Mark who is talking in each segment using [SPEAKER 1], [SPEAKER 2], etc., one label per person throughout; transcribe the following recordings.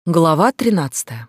[SPEAKER 1] Глава 13.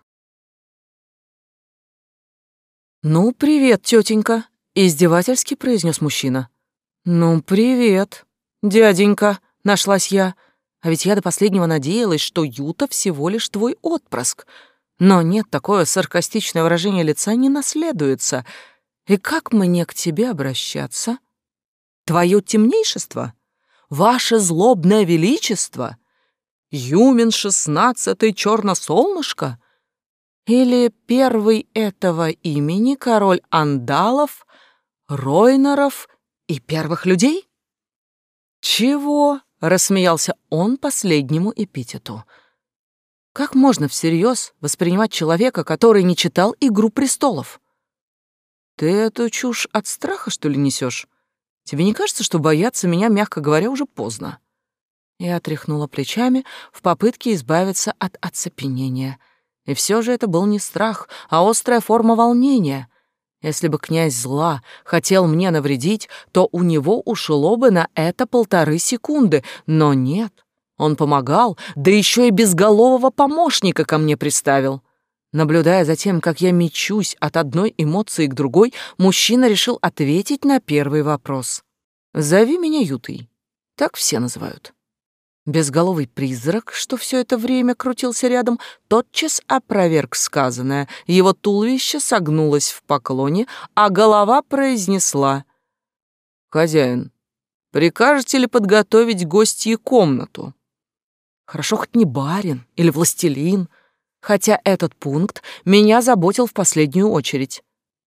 [SPEAKER 1] «Ну, привет, тетенька», — издевательски произнес мужчина. «Ну, привет, дяденька», — нашлась я. А ведь я до последнего надеялась, что Юта всего лишь твой отпрыск. Но нет, такое саркастичное выражение лица не наследуется. И как мне к тебе обращаться? Твое темнейшество? Ваше злобное величество? Юмен 16-й черносолнышко? Или первый этого имени король андалов, ройнеров и первых людей? Чего? Рассмеялся он последнему эпитету. Как можно всерьез воспринимать человека, который не читал «Игру престолов»? Ты эту чушь от страха, что ли, несешь? Тебе не кажется, что бояться меня, мягко говоря, уже поздно? Я тряхнула плечами в попытке избавиться от оцепенения. И все же это был не страх, а острая форма волнения. Если бы князь зла хотел мне навредить, то у него ушло бы на это 1,5 секунды. Но нет, он помогал, да еще и безголового помощника ко мне приставил. Наблюдая за тем, как я мечусь от одной эмоции к другой, мужчина решил ответить на первый вопрос. «Зови меня Ютой». Так все называют. Безголовый призрак, что все это время крутился рядом, тотчас опроверг сказанное. Его туловище согнулось в поклоне, а голова произнесла: «Хозяин, прикажете ли подготовить гостье комнату?» Хорошо хоть не барин или властелин, хотя этот пункт меня заботил в последнюю очередь.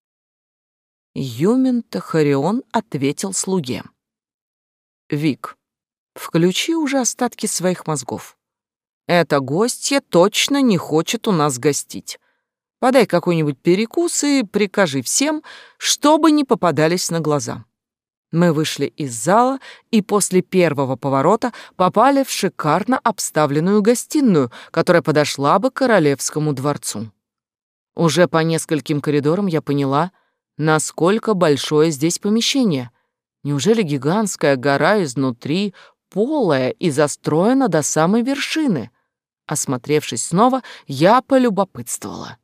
[SPEAKER 1] Юмен Тахарион ответил слуге: «Вик, включи уже остатки своих мозгов. Эта гостья точно не хочет у нас гостить. Подай какой-нибудь перекус и прикажи всем, чтобы не попадались на глаза». Мы вышли из зала и после первого поворота попали в шикарно обставленную гостиную, которая подошла бы к королевскому дворцу. Уже по нескольким коридорам я поняла, насколько большое здесь помещение. Неужели гигантская гора изнутри полая и застроена до самой вершины? Осмотревшись снова, я полюбопытствовала.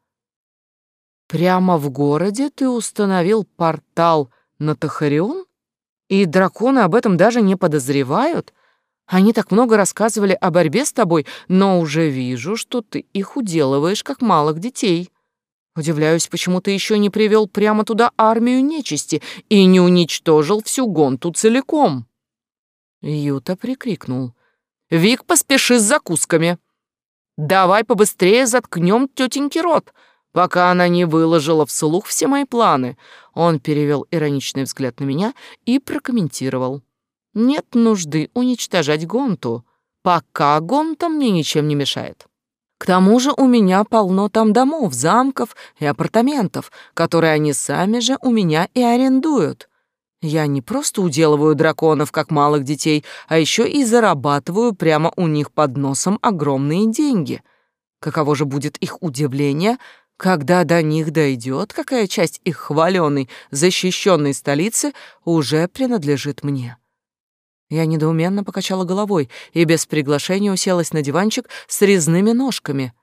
[SPEAKER 1] «Прямо в городе ты установил портал на Тахарион? И драконы об этом даже не подозревают? Они так много рассказывали о борьбе с тобой, но уже вижу, что ты их уделываешь, как малых детей. Удивляюсь, почему ты еще не привел прямо туда армию нечисти и не уничтожил всю Гонту целиком». Юта прикрикнул: «Вик, поспеши с закусками. Давай побыстрее заткнем тетеньке рот, пока она не выложила вслух все мои планы». Он перевел ироничный взгляд на меня и прокомментировал: «Нет нужды уничтожать Гонту, пока Гонта мне ничем не мешает. К тому же у меня полно там домов, замков и апартаментов, которые они сами же у меня и арендуют. Я не просто уделываю драконов, как малых детей, а еще и зарабатываю прямо у них под носом огромные деньги. Каково же будет их удивление, когда до них дойдет, какая часть их хваленой, защищенной столицы уже принадлежит мне». Я недоуменно покачала головой и без приглашения уселась на диванчик с резными ножками.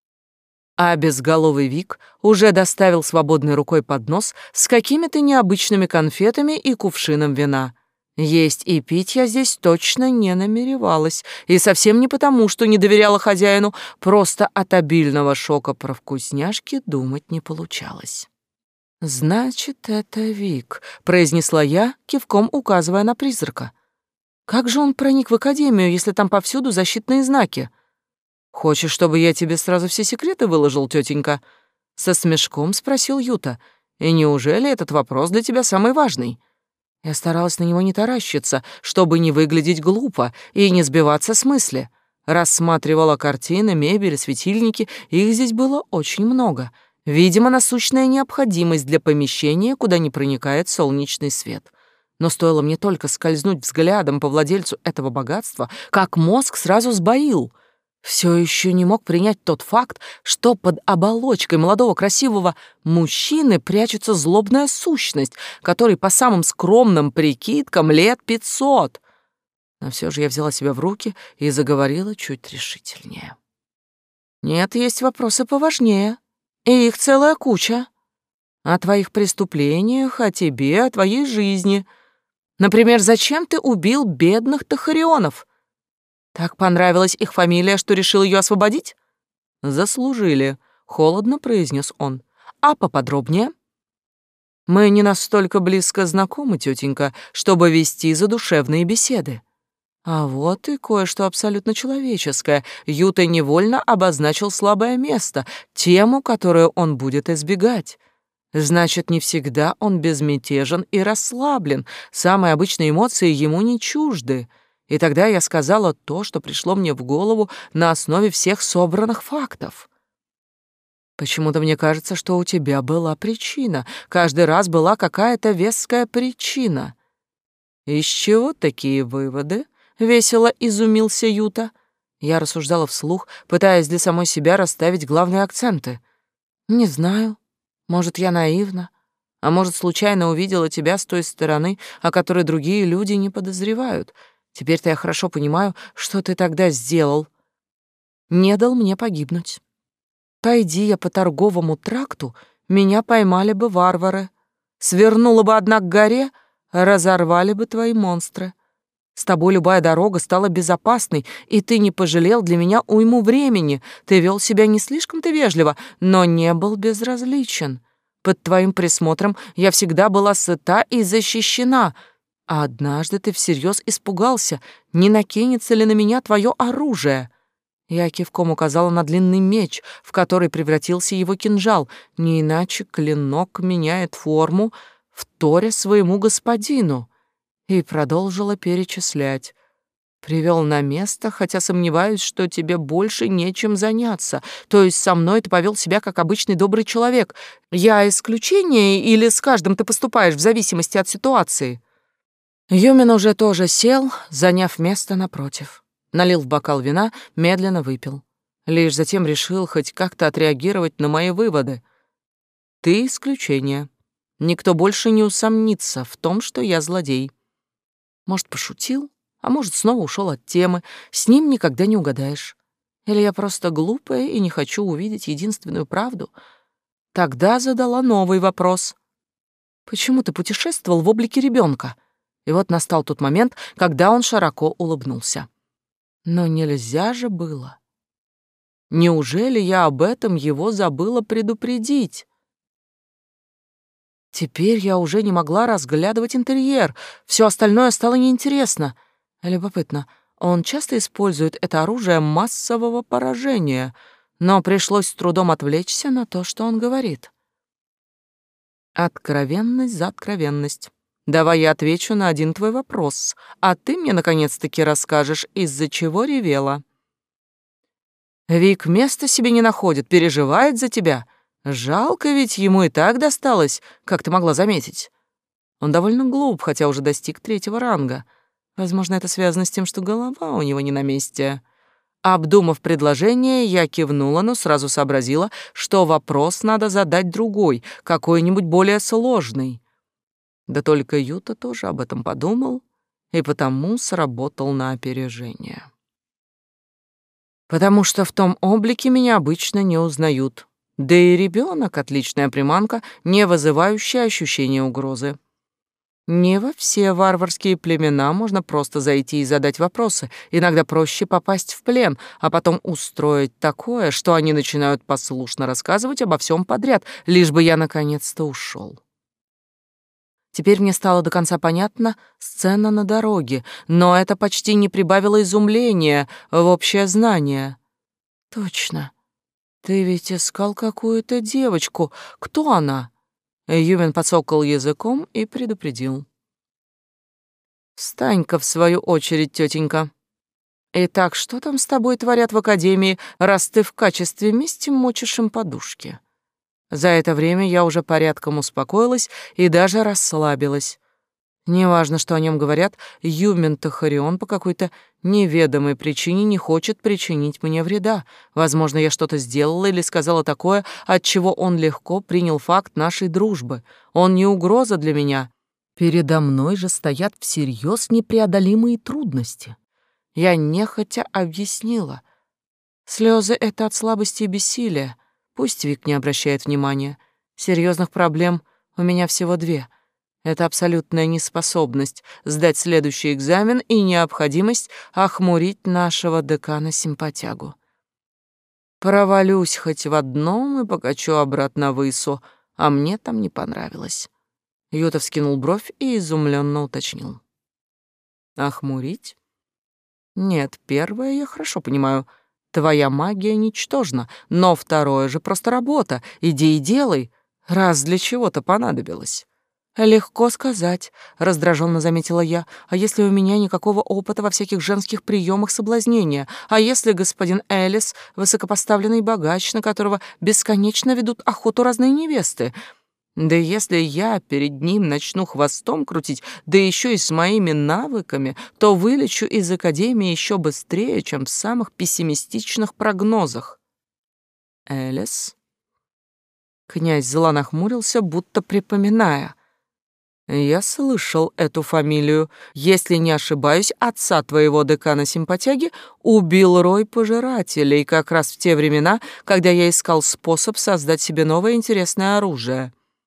[SPEAKER 1] А безголовый Вик уже доставил свободной рукой поднос с какими-то необычными конфетами и кувшином вина. Есть и пить я здесь точно не намеревалась, и совсем не потому, что не доверяла хозяину, просто от обильного шока про вкусняшки думать не получалось. «Значит, это Вик», — произнесла я, кивком указывая на призрака. «Как же он проник в академию, если там повсюду защитные знаки?» «Хочешь, чтобы я тебе сразу все секреты выложил, тетенька?» Со смешком спросил Юта. «И неужели этот вопрос для тебя самый важный?» Я старалась на него не таращиться, чтобы не выглядеть глупо и не сбиваться с мысли. Рассматривала картины, мебель, светильники, их здесь было очень много. Видимо, насущная необходимость для помещения, куда не проникает солнечный свет. Но стоило мне только скользнуть взглядом по владельцу этого богатства, как мозг сразу сбоил. Все еще не мог принять тот факт, что под оболочкой молодого красивого мужчины прячется злобная сущность, которой по самым скромным прикидкам лет 500. Но все же я взяла себя в руки и заговорила чуть решительнее. Нет, есть вопросы поважнее, и их целая куча. О твоих преступлениях, о тебе, о твоей жизни. Например, зачем ты убил бедных тахарионов? Так понравилась их фамилия, что решил ее освободить? Заслужили, холодно произнес он. А поподробнее? Мы не настолько близко знакомы, тетенька, чтобы вести задушевные беседы. А вот и кое-что абсолютно человеческое. Юта невольно обозначил слабое место, тему, которую он будет избегать. Значит, не всегда он безмятежен и расслаблен, самые обычные эмоции ему не чужды. И тогда я сказала то, что пришло мне в голову на основе всех собранных фактов. Почему-то мне кажется, что у тебя была причина. Каждый раз была какая-то веская причина. Из чего такие выводы? Весело изумился Юта. Я рассуждала вслух, пытаясь для самой себя расставить главные акценты. Не знаю. Может, я наивна, а может, случайно увидела тебя с той стороны, о которой другие люди не подозревают. Теперь-то я хорошо понимаю, что ты тогда сделал. Не дал мне погибнуть. Пойди я по торговому тракту, меня поймали бы варвары. Свернула бы одна к горе, разорвали бы твои монстры. С тобой любая дорога стала безопасной, и ты не пожалел для меня уйму времени. Ты вел себя не слишком-то вежливо, но не был безразличен. Под твоим присмотром я всегда была сыта и защищена. А однажды ты всерьез испугался, не накинется ли на меня твое оружие. Я кивком указала на длинный меч, в который превратился его кинжал. Не иначе клинок меняет форму, вторя своему господину. И продолжила перечислять. Привел на место, хотя сомневаюсь, что тебе больше нечем заняться. То есть со мной ты повел себя как обычный добрый человек. Я исключение или с каждым ты поступаешь в зависимости от ситуации?» Юмин уже тоже сел, заняв место напротив. Налил в бокал вина, медленно выпил. Лишь затем решил хоть как-то отреагировать на мои выводы. «Ты исключение. Никто больше не усомнится в том, что я злодей». Может, пошутил, а может, снова ушел от темы. С ним никогда не угадаешь. Или я просто глупая и не хочу увидеть единственную правду? Тогда задала новый вопрос. Почему ты путешествовал в облике ребенка? И вот настал тот момент, когда он широко улыбнулся. Но нельзя же было. Неужели я об этом его забыла предупредить? Теперь я уже не могла разглядывать интерьер, все остальное стало неинтересно. Любопытно, он часто использует это оружие массового поражения, но пришлось с трудом отвлечься на то, что он говорит. Откровенность за откровенность. Давай я отвечу на один твой вопрос, а ты мне наконец-таки расскажешь, из-за чего ревела. Вик места себе не находит, переживает за тебя. Жалко, ведь ему и так досталось, как ты могла заметить. Он довольно глуп, хотя уже достиг 3-го ранга. Возможно, это связано с тем, что голова у него не на месте. Обдумав предложение, я кивнула, но сразу сообразила, что вопрос надо задать другой, какой-нибудь более сложный. Да только Юта тоже об этом подумал и потому сработал на опережение. Потому что в том облике меня обычно не узнают. Да и ребенок — отличная приманка, не вызывающая ощущения угрозы. Не во все варварские племена можно просто зайти и задать вопросы. Иногда проще попасть в плен, а потом устроить такое, что они начинают послушно рассказывать обо всем подряд, лишь бы я наконец-то ушел. Теперь мне стало до конца понятна сцена на дороге, но это почти не прибавило изумления в общее знание. Точно. Ты ведь искал какую-то девочку. Кто она? Юмин подсокал языком и предупредил. Встань-ка в свою очередь, тетенька. Итак, что там с тобой творят в академии, раз ты в качестве мести мочишь им подушки? За это время я уже порядком успокоилась и даже расслабилась. Неважно, что о нем говорят, Юмин Тахарион по какой-то неведомой причине не хочет причинить мне вреда. Возможно, я что-то сделала или сказала такое, от чего он легко принял факт нашей дружбы. Он не угроза для меня. Передо мной же стоят всерьез непреодолимые трудности. Я нехотя объяснила. Слезы — это от слабости и бессилия. Пусть Вик не обращает внимания. Серьезных проблем у меня всего две. Это абсолютная неспособность сдать следующий экзамен и необходимость охмурить нашего декана-симпатягу. Провалюсь хоть в одном и покачу обратно в Ису, а мне там не понравилось. Юта вскинул бровь и изумленно уточнил. Охмурить? Нет, первое я хорошо понимаю. Твоя магия ничтожна, но второе же просто работа. Иди и делай, раз для чего-то понадобилось. Легко сказать, раздраженно заметила я. А если у меня никакого опыта во всяких женских приемах соблазнения? А если господин Элис высокопоставленный богач, на которого бесконечно ведут охоту разные невесты? Да если я перед ним начну хвостом крутить, да еще и с моими навыками, то вылечу из академии еще быстрее, чем в самых пессимистичных прогнозах. Элис? Князь зло нахмурился, будто припоминая. Я слышал эту фамилию. Если не ошибаюсь, отца твоего декана-симпатяги убил рой пожирателей как раз в те времена, когда я искал способ создать себе новое интересное оружие.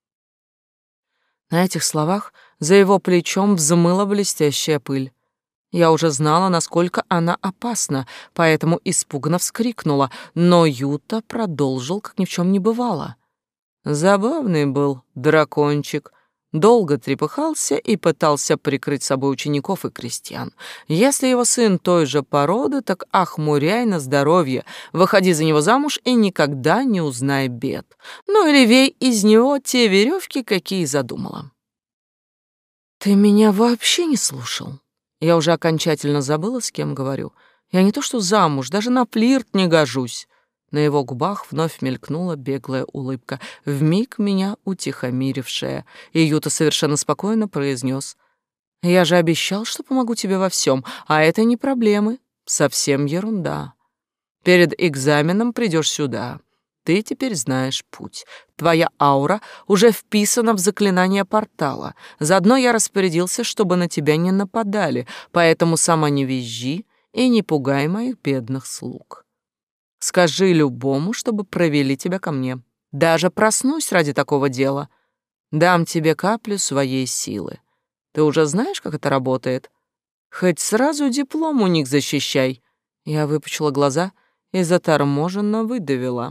[SPEAKER 1] На этих словах за его плечом взмыла блестящая пыль. Я уже знала, насколько она опасна, поэтому испуганно вскрикнула, но Юта продолжил, как ни в чем не бывало. Забавный был дракончик. Долго трепыхался и пытался прикрыть собой учеников и крестьян. Если его сын той же породы, так охмуряй на здоровье, выходи за него замуж и никогда не узнай бед. Ну или вей из него те веревки, какие задумала. Ты меня вообще не слушал. Я уже окончательно забыла, с кем говорю. Я не то что замуж, даже на флирт не гожусь. На его губах вновь мелькнула беглая улыбка, вмиг меня утихомирившая, и Юта совершенно спокойно произнес: «Я же обещал, что помогу тебе во всем, а это не проблемы, совсем ерунда. Перед экзаменом придешь сюда. Ты теперь знаешь путь. Твоя аура уже вписана в заклинание портала. Заодно я распорядился, чтобы на тебя не нападали, поэтому сама не визжи и не пугай моих бедных слуг. Скажи любому, чтобы провели тебя ко мне. Даже проснусь ради такого дела. Дам тебе каплю своей силы. Ты уже знаешь, как это работает? Хоть сразу диплом у них защищай». Я выпучила глаза и заторможенно выдавила: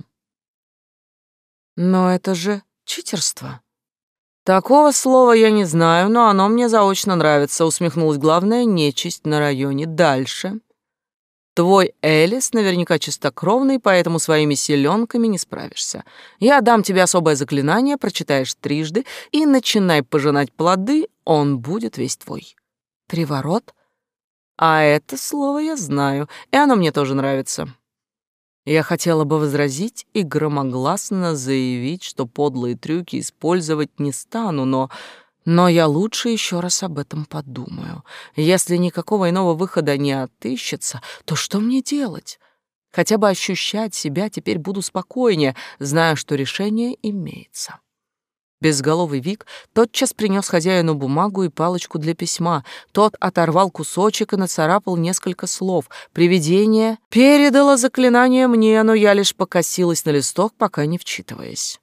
[SPEAKER 1] «Но это же читерство». «Такого слова я не знаю, но оно мне заочно нравится», — усмехнулась главная нечисть на районе. «Дальше. Твой Элис наверняка чистокровный, поэтому своими силёнками не справишься. Я дам тебе особое заклинание, прочитаешь трижды и начинай пожинать плоды, он будет весь твой». «Приворот?» «А это слово я знаю, и оно мне тоже нравится». Я хотела бы возразить и громогласно заявить, что подлые трюки использовать не стану, но я лучше еще раз об этом подумаю. Если никакого иного выхода не отыщется, то что мне делать? Хотя бы ощущать себя теперь буду спокойнее, зная, что решение имеется. Безголовый Вик тотчас принес хозяину бумагу и палочку для письма. Тот оторвал кусочек и нацарапал несколько слов. Привидение передало заклинание мне, но я лишь покосилась на листок, пока не вчитываясь.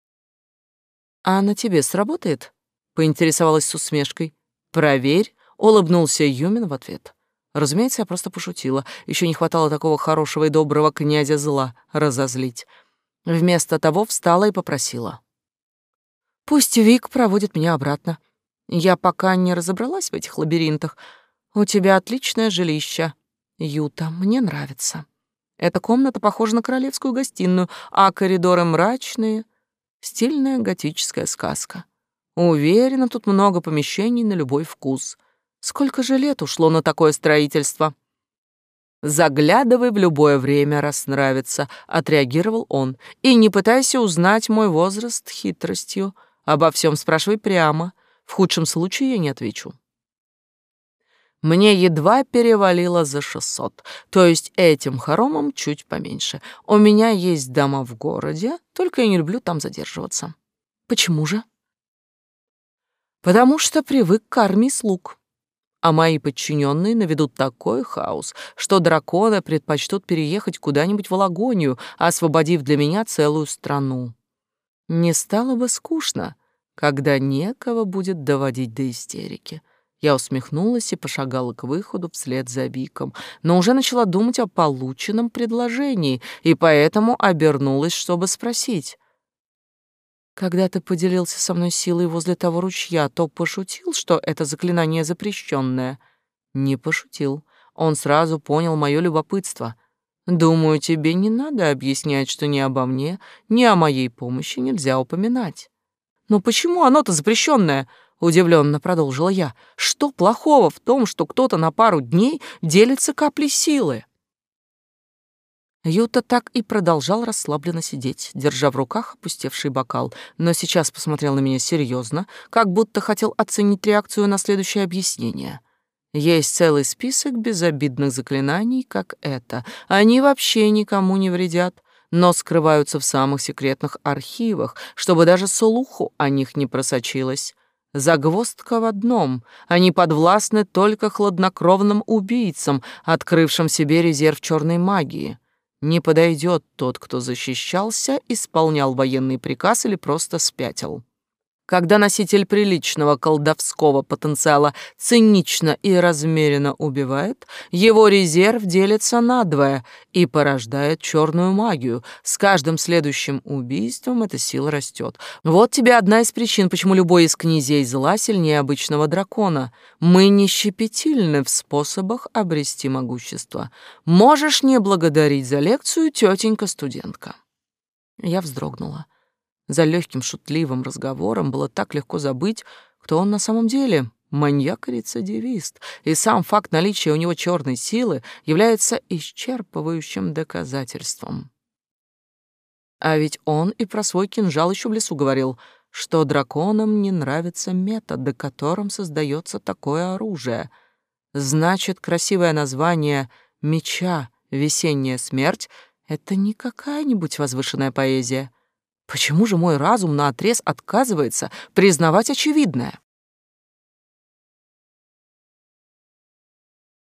[SPEAKER 1] «А на тебе сработает?» — поинтересовалась с усмешкой. «Проверь», — улыбнулся Юмин в ответ. Разумеется, я просто пошутила. Еще не хватало такого хорошего и доброго князя зла разозлить. Вместо того встала и попросила: «Пусть Вик проводит меня обратно. Я пока не разобралась в этих лабиринтах. У тебя отличное жилище, Юта, мне нравится. Эта комната похожа на королевскую гостиную, а коридоры мрачные. Стильная готическая сказка. Уверена, тут много помещений на любой вкус. Сколько же лет ушло на такое строительство?» «Заглядывай в любое время, раз нравится», — отреагировал он. «И не пытайся узнать мой возраст хитростью. Обо всем спрашивай прямо. В худшем случае я не отвечу». Мне едва перевалило за 600, то есть этим хоромом чуть поменьше. У меня есть дома в городе, только я не люблю там задерживаться. Почему же? Потому что привык к армии слуг. а мои подчиненные наведут такой хаос, что драконы предпочтут переехать куда-нибудь в Лагонию, освободив для меня целую страну. Не стало бы скучно, когда некого будет доводить до истерики. Я усмехнулась и пошагала к выходу вслед за Виком, но уже начала думать о полученном предложении, и поэтому обернулась, чтобы спросить. «Когда ты поделился со мной силой возле того ручья, то пошутил, что это заклинание запрещенное?» «Не пошутил. Он сразу понял мое любопытство. Думаю, тебе не надо объяснять, что ни обо мне, ни о моей помощи нельзя упоминать». «Но почему оно-то запрещенное?» — удивленно продолжила я. «Что плохого в том, что кто-то на пару дней делится каплей силы?» Юта так и продолжал расслабленно сидеть, держа в руках опустевший бокал, но сейчас посмотрел на меня серьезно, как будто хотел оценить реакцию на следующее объяснение. Есть целый список безобидных заклинаний, как это. Они вообще никому не вредят, но скрываются в самых секретных архивах, чтобы даже слуху о них не просочилось. Загвоздка в одном: они подвластны только хладнокровным убийцам, открывшим себе резерв черной магии. Не подойдет тот, кто защищался, исполнял военный приказ или просто спятил. Когда носитель приличного колдовского потенциала цинично и размеренно убивает, его резерв делится надвое и порождает черную магию. С каждым следующим убийством эта сила растет. Вот тебе одна из причин, почему любой из князей зла сильнее обычного дракона. Мы не щепетильны в способах обрести могущество. Можешь не благодарить за лекцию, тетенька-студентка. Я вздрогнула. За легким шутливым разговором было так легко забыть, кто он на самом деле — маньяк и рецидивист, и сам факт наличия у него черной силы является исчерпывающим доказательством. А ведь он и про свой кинжал еще в лесу говорил, что драконам не нравится метод, до которым создается такое оружие. Значит, красивое название меча «Весенняя смерть» — это не какая-нибудь возвышенная поэзия. Почему же мой разум наотрез отказывается признавать очевидное?